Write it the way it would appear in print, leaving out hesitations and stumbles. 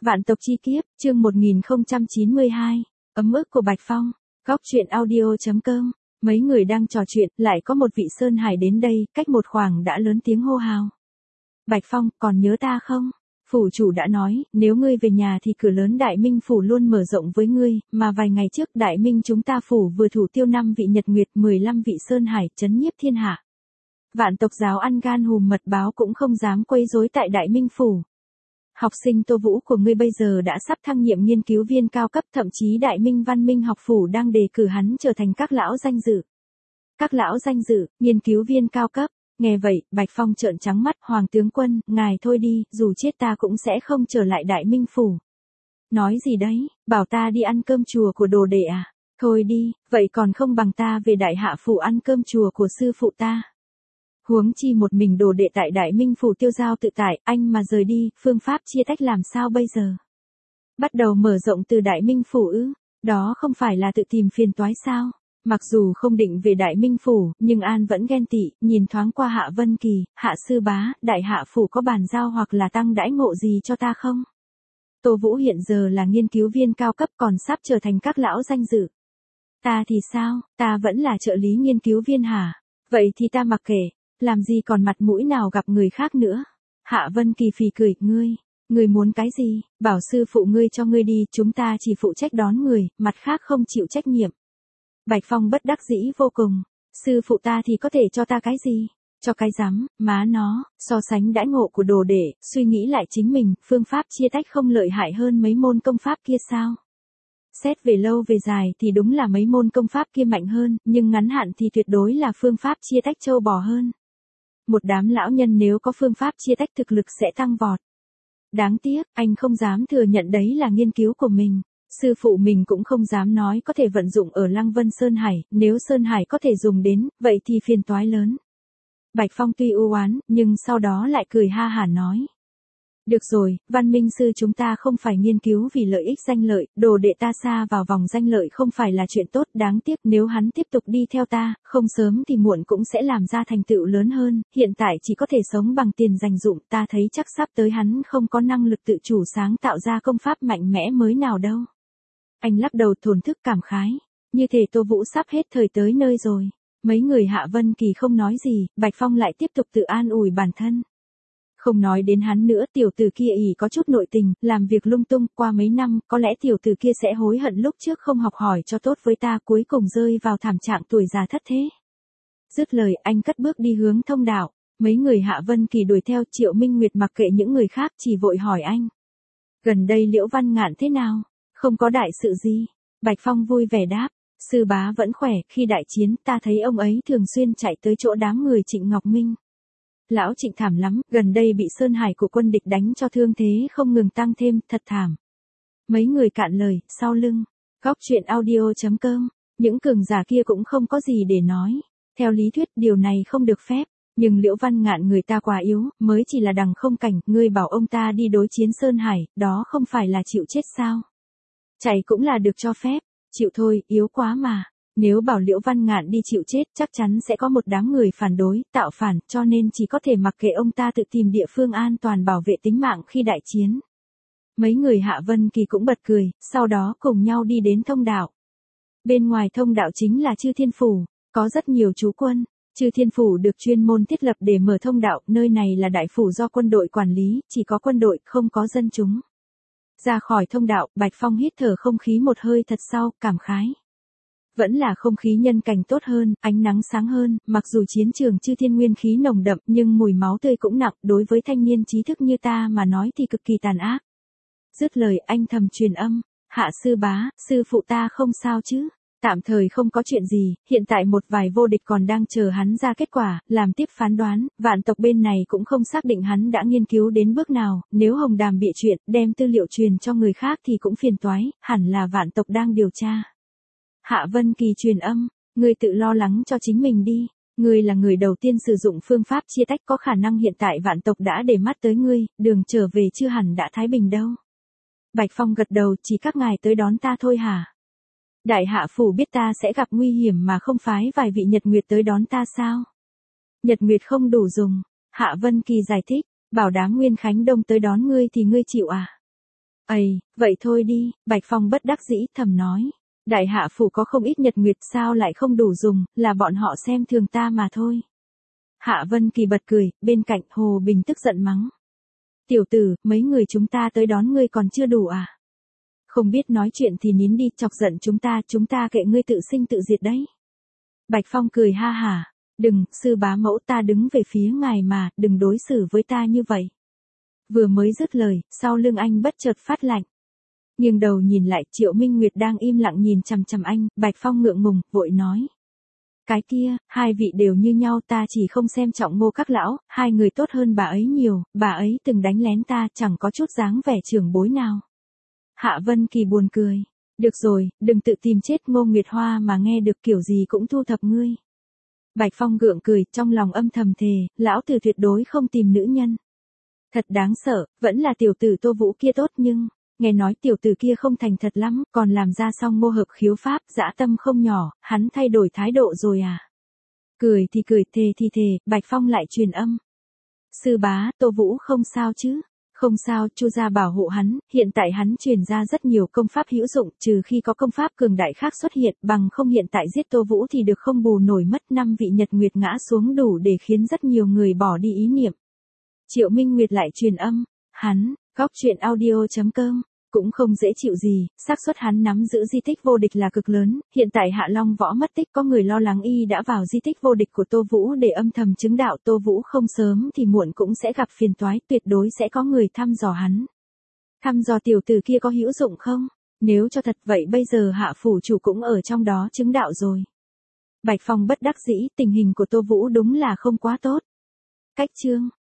Vạn tộc chi kiếp, chương 1092, ấm ức của Bạch Phong, góc truyện audio.com. Mấy người đang trò chuyện, lại có một vị Sơn Hải đến đây, cách một khoảng đã lớn tiếng hô hào. Bạch Phong, còn nhớ ta không? Phủ chủ đã nói, nếu ngươi về nhà thì cửa lớn Đại Minh phủ luôn mở rộng với ngươi, mà vài ngày trước Đại Minh chúng ta phủ vừa thủ tiêu 5 vị Nhật Nguyệt 15 vị Sơn Hải chấn nhiếp thiên hạ. Vạn tộc giáo ăn gan hùm mật báo cũng không dám quấy rối tại Đại Minh phủ. Học sinh Tô Vũ của ngươi bây giờ đã sắp thăng nhiệm nghiên cứu viên cao cấp, thậm chí Đại Minh Văn Minh học phủ đang đề cử hắn trở thành các lão danh dự. Các lão danh dự, nghiên cứu viên cao cấp. Nghe vậy, Bạch Phong trợn trắng mắt, Hoàng tướng quân, ngài thôi đi, dù chết ta cũng sẽ không trở lại Đại Minh phủ. Nói gì đấy, bảo ta đi ăn cơm chùa của đồ đệ à? Thôi đi, vậy còn không bằng ta về Đại Hạ phủ ăn cơm chùa của sư phụ ta. Huống chi một mình đồ đệ tại Đại Minh phủ tiêu giao tự tại, anh mà rời đi, phương pháp chia tách làm sao bây giờ? Bắt đầu mở rộng từ Đại Minh phủ ư? Đó không phải là tự tìm phiền toái sao? Mặc dù không định về Đại Minh phủ, nhưng An vẫn ghen tị, nhìn thoáng qua Hạ Vân Kỳ, Hạ sư bá, Đại Hạ phủ có bàn giao hoặc là tăng đãi ngộ gì cho ta không? Tô Vũ hiện giờ là nghiên cứu viên cao cấp, còn sắp trở thành các lão danh dự. Ta thì sao, ta vẫn là trợ lý nghiên cứu viên hả? Vậy thì ta mặc kệ, làm gì còn mặt mũi nào gặp người khác nữa. Hạ Vân Kỳ phì cười, ngươi muốn cái gì, bảo sư phụ ngươi cho ngươi đi, chúng ta chỉ phụ trách đón người, mặt khác không chịu trách nhiệm. Bạch Phong bất đắc dĩ vô cùng, sư phụ ta thì có thể cho ta cái gì, cho cái rắm, má nó, so sánh đãi ngộ của đồ đệ, suy nghĩ lại chính mình, phương pháp chia tách không lợi hại hơn mấy môn công pháp kia sao? Xét về lâu về dài thì đúng là mấy môn công pháp kia mạnh hơn, nhưng ngắn hạn thì tuyệt đối là phương pháp chia tách trâu bò hơn. Một đám lão nhân nếu có phương pháp chia tách thực lực sẽ tăng vọt. Đáng tiếc, anh không dám thừa nhận đấy là nghiên cứu của mình. Sư phụ mình cũng không dám nói có thể vận dụng ở Lăng Vân Sơn Hải, nếu Sơn Hải có thể dùng đến, vậy thì phiền toái lớn. Bạch Phong tuy u oán, nhưng sau đó lại cười ha hả nói. Được rồi, Văn Minh sư chúng ta không phải nghiên cứu vì lợi ích danh lợi, đồ đệ ta sa vào vòng danh lợi không phải là chuyện tốt, đáng tiếc nếu hắn tiếp tục đi theo ta, không sớm thì muộn cũng sẽ làm ra thành tựu lớn hơn, hiện tại chỉ có thể sống bằng tiền dành dụm, ta thấy chắc sắp tới hắn không có năng lực tự chủ sáng tạo ra công pháp mạnh mẽ mới nào đâu. Anh lắc đầu thổn thức cảm khái, như thể Tô Vũ sắp hết thời tới nơi rồi. Mấy người Hạ Vân Kỳ không nói gì, Bạch Phong lại tiếp tục tự an ủi bản thân. Không nói đến hắn nữa, tiểu tử kia ỷ có chút nội tình, làm việc lung tung, qua mấy năm, có lẽ tiểu tử kia sẽ hối hận lúc trước không học hỏi cho tốt với ta, cuối cùng rơi vào thảm trạng tuổi già thất thế. Dứt lời, anh cất bước đi hướng thông đạo, mấy người Hạ Vân Kỳ đuổi theo, Triệu Minh Nguyệt mặc kệ những người khác, chỉ vội hỏi anh. Gần đây Liễu Văn Ngạn thế nào? Không có đại sự gì. Bạch Phong vui vẻ đáp, sư bá vẫn khỏe, khi đại chiến ta thấy ông ấy thường xuyên chạy tới chỗ đám người Trịnh Ngọc Minh. Lão Trịnh thảm lắm, gần đây bị Sơn Hải của quân địch đánh cho thương thế không ngừng tăng thêm, thật thảm. Mấy người cạn lời, sau lưng, góc truyện audio.com, những cường giả kia cũng không có gì để nói. Theo lý thuyết điều này không được phép, nhưng Liễu Văn Ngạn người ta quá yếu, mới chỉ là đằng không cảnh, ngươi bảo ông ta đi đối chiến Sơn Hải, đó không phải là chịu chết sao? Chạy cũng là được cho phép, chịu thôi, yếu quá mà. Nếu bảo Liễu Văn Ngạn đi chịu chết chắc chắn sẽ có một đám người phản đối, tạo phản, cho nên chỉ có thể mặc kệ ông ta tự tìm địa phương an toàn bảo vệ tính mạng khi đại chiến. Mấy người Hạ Vân Kỳ cũng bật cười, sau đó cùng nhau đi đến thông đạo. Bên ngoài thông đạo chính là Chư Thiên Phủ, có rất nhiều trú quân. Chư Thiên Phủ được chuyên môn thiết lập để mở thông đạo, nơi này là đại phủ do quân đội quản lý, chỉ có quân đội, không có dân chúng. Ra khỏi thông đạo, Bạch Phong hít thở không khí một hơi thật sâu, cảm khái. Vẫn là không khí nhân cảnh tốt hơn, ánh nắng sáng hơn, mặc dù chiến trường Chư Thiên nguyên khí nồng đậm nhưng mùi máu tươi cũng nặng, đối với thanh niên trí thức như ta mà nói thì cực kỳ tàn ác. Dứt lời anh thầm truyền âm, Hạ sư bá, sư phụ ta không sao chứ? Tạm thời không có chuyện gì, hiện tại một vài vô địch còn đang chờ hắn ra kết quả, làm tiếp phán đoán, Vạn tộc bên này cũng không xác định hắn đã nghiên cứu đến bước nào, nếu Hồng Đàm bịa chuyện, đem tư liệu truyền cho người khác thì cũng phiền toái, hẳn là Vạn tộc đang điều tra. Hạ Vân Kỳ truyền âm, ngươi tự lo lắng cho chính mình đi, ngươi là người đầu tiên sử dụng phương pháp chia tách, có khả năng hiện tại Vạn tộc đã để mắt tới ngươi, đường trở về chưa hẳn đã thái bình đâu. Bạch Phong gật đầu, chỉ các ngài tới đón ta thôi hả? Đại Hạ phủ biết ta sẽ gặp nguy hiểm mà không phái vài vị Nhật Nguyệt tới đón ta sao? Nhật Nguyệt không đủ dùng, Hạ Vân Kỳ giải thích, bảo đám Nguyên Khánh Đông tới đón ngươi thì ngươi chịu à? Ây, vậy thôi đi, Bạch Phong bất đắc dĩ thầm nói. Đại hạ phủ có không ít nhật nguyệt sao lại không đủ dùng, là bọn họ xem thường ta mà thôi. Hạ Vân Kỳ bật cười, bên cạnh Hồ Bình tức giận mắng. Tiểu tử, mấy người chúng ta tới đón ngươi còn chưa đủ à? Không biết nói chuyện thì nín đi, chọc giận chúng ta kệ ngươi tự sinh tự diệt đấy. Bạch Phong cười ha hả, đừng, sư bá mẫu ta đứng về phía ngài mà, đừng đối xử với ta như vậy. Vừa mới dứt lời, sau lưng anh bất chợt phát lạnh. Nghiêng đầu nhìn lại Triệu Minh Nguyệt đang im lặng nhìn chằm chằm anh, Bạch Phong ngượng ngùng, vội nói. Cái kia, hai vị đều như nhau, ta chỉ không xem trọng Ngô các lão, hai người tốt hơn bà ấy nhiều, bà ấy từng đánh lén ta, chẳng có chút dáng vẻ trưởng bối nào. Hạ Vân Kỳ buồn cười. Được rồi, đừng tự tìm chết, Ngô Nguyệt Hoa mà nghe được kiểu gì cũng thu thập ngươi. Bạch Phong gượng cười, trong lòng âm thầm thề, lão tử tuyệt đối không tìm nữ nhân. Thật đáng sợ, vẫn là tiểu tử Tô Vũ kia tốt nhưng, nghe nói tiểu tử kia không thành thật lắm, còn làm ra xong mô hợp khiếu pháp, dã tâm không nhỏ, hắn thay đổi thái độ rồi à. Cười thì cười, thề thì thề, Bạch Phong lại truyền âm. Sư bá, Tô Vũ không sao chứ? Không sao, Chu gia bảo hộ hắn, hiện tại hắn truyền ra rất nhiều công pháp hữu dụng, trừ khi có công pháp cường đại khác xuất hiện, bằng không hiện tại giết Tô Vũ thì được không bù nổi, mất 5 vị nhật nguyệt ngã xuống đủ để khiến rất nhiều người bỏ đi ý niệm. Triệu Minh Nguyệt lại truyền âm, hắn, góc truyện audio.com, cũng không dễ chịu gì, xác suất hắn nắm giữ di tích vô địch là cực lớn, hiện tại Hạ Long Võ mất tích, có người lo lắng y đã vào di tích vô địch của Tô Vũ để âm thầm chứng đạo, Tô Vũ không sớm thì muộn cũng sẽ gặp phiền toái, tuyệt đối sẽ có người thăm dò hắn. Thăm dò tiểu tử kia có hữu dụng không? Nếu cho thật vậy bây giờ Hạ phủ chủ cũng ở trong đó chứng đạo rồi. Bạch Phong bất đắc dĩ, tình hình của Tô Vũ đúng là không quá tốt. Cách chương